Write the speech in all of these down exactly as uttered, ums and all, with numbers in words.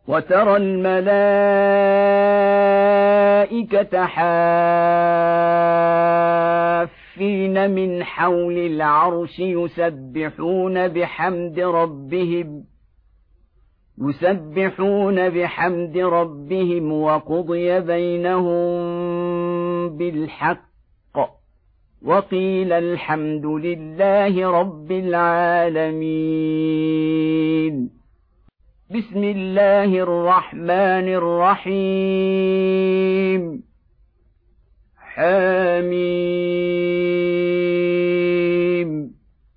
وترى الملائكة حافين من حول العرش يسبحون بحمد ربهم يسبحون بحمد ربهم وقضي بينهم بالحق وقيل الحمد لله رب العالمين. بسم الله الرحمن الرحيم. حميم.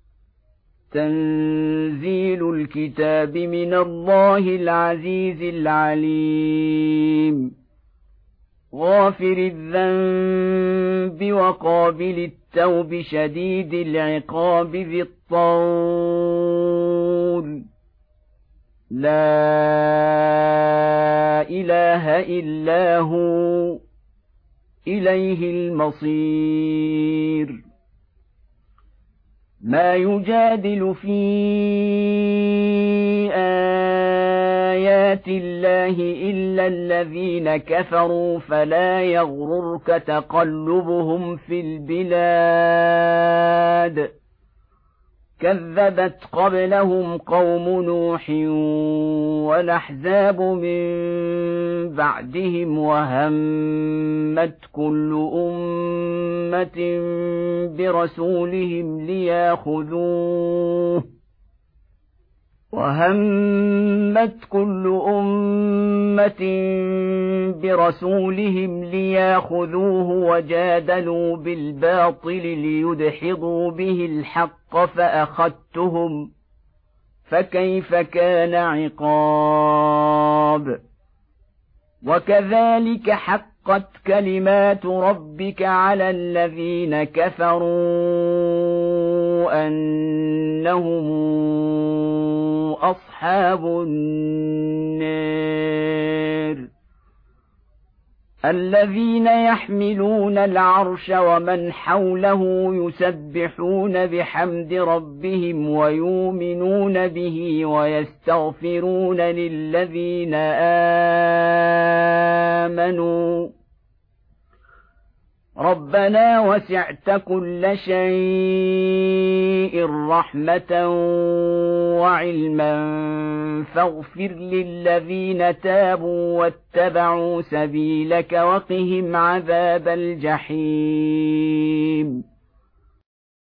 تنزيل الكتاب من الله العزيز العليم. غافر الذنب وقابل التوب شديد العقاب ذي الطول لا إله إلا هو إليه المصير. ما يجادل في آيات الله إلا الذين كفروا فلا يغررك تقلبهم في البلاد. كذبت قبلهم قوم نوح والأحزاب من بعدهم وهمت كل أمة برسولهم ليأخذوه وهمت كل أمة برسولهم ليأخذوه وجادلوا بالباطل ليدحضوا به الحق فأخذتهم فكيف كان عقاب. وكذلك حقت كلمات ربك على الذين كفروا أنهم أصحاب النار. الذين يحملون العرش ومن حوله يسبحون بحمد ربهم ويؤمنون به ويستغفرون للذين آمنوا ربنا وسعت كل شيء رحمة وعلما فاغفر للذين تابوا واتبعوا سبيلك وقهم عذاب الجحيم.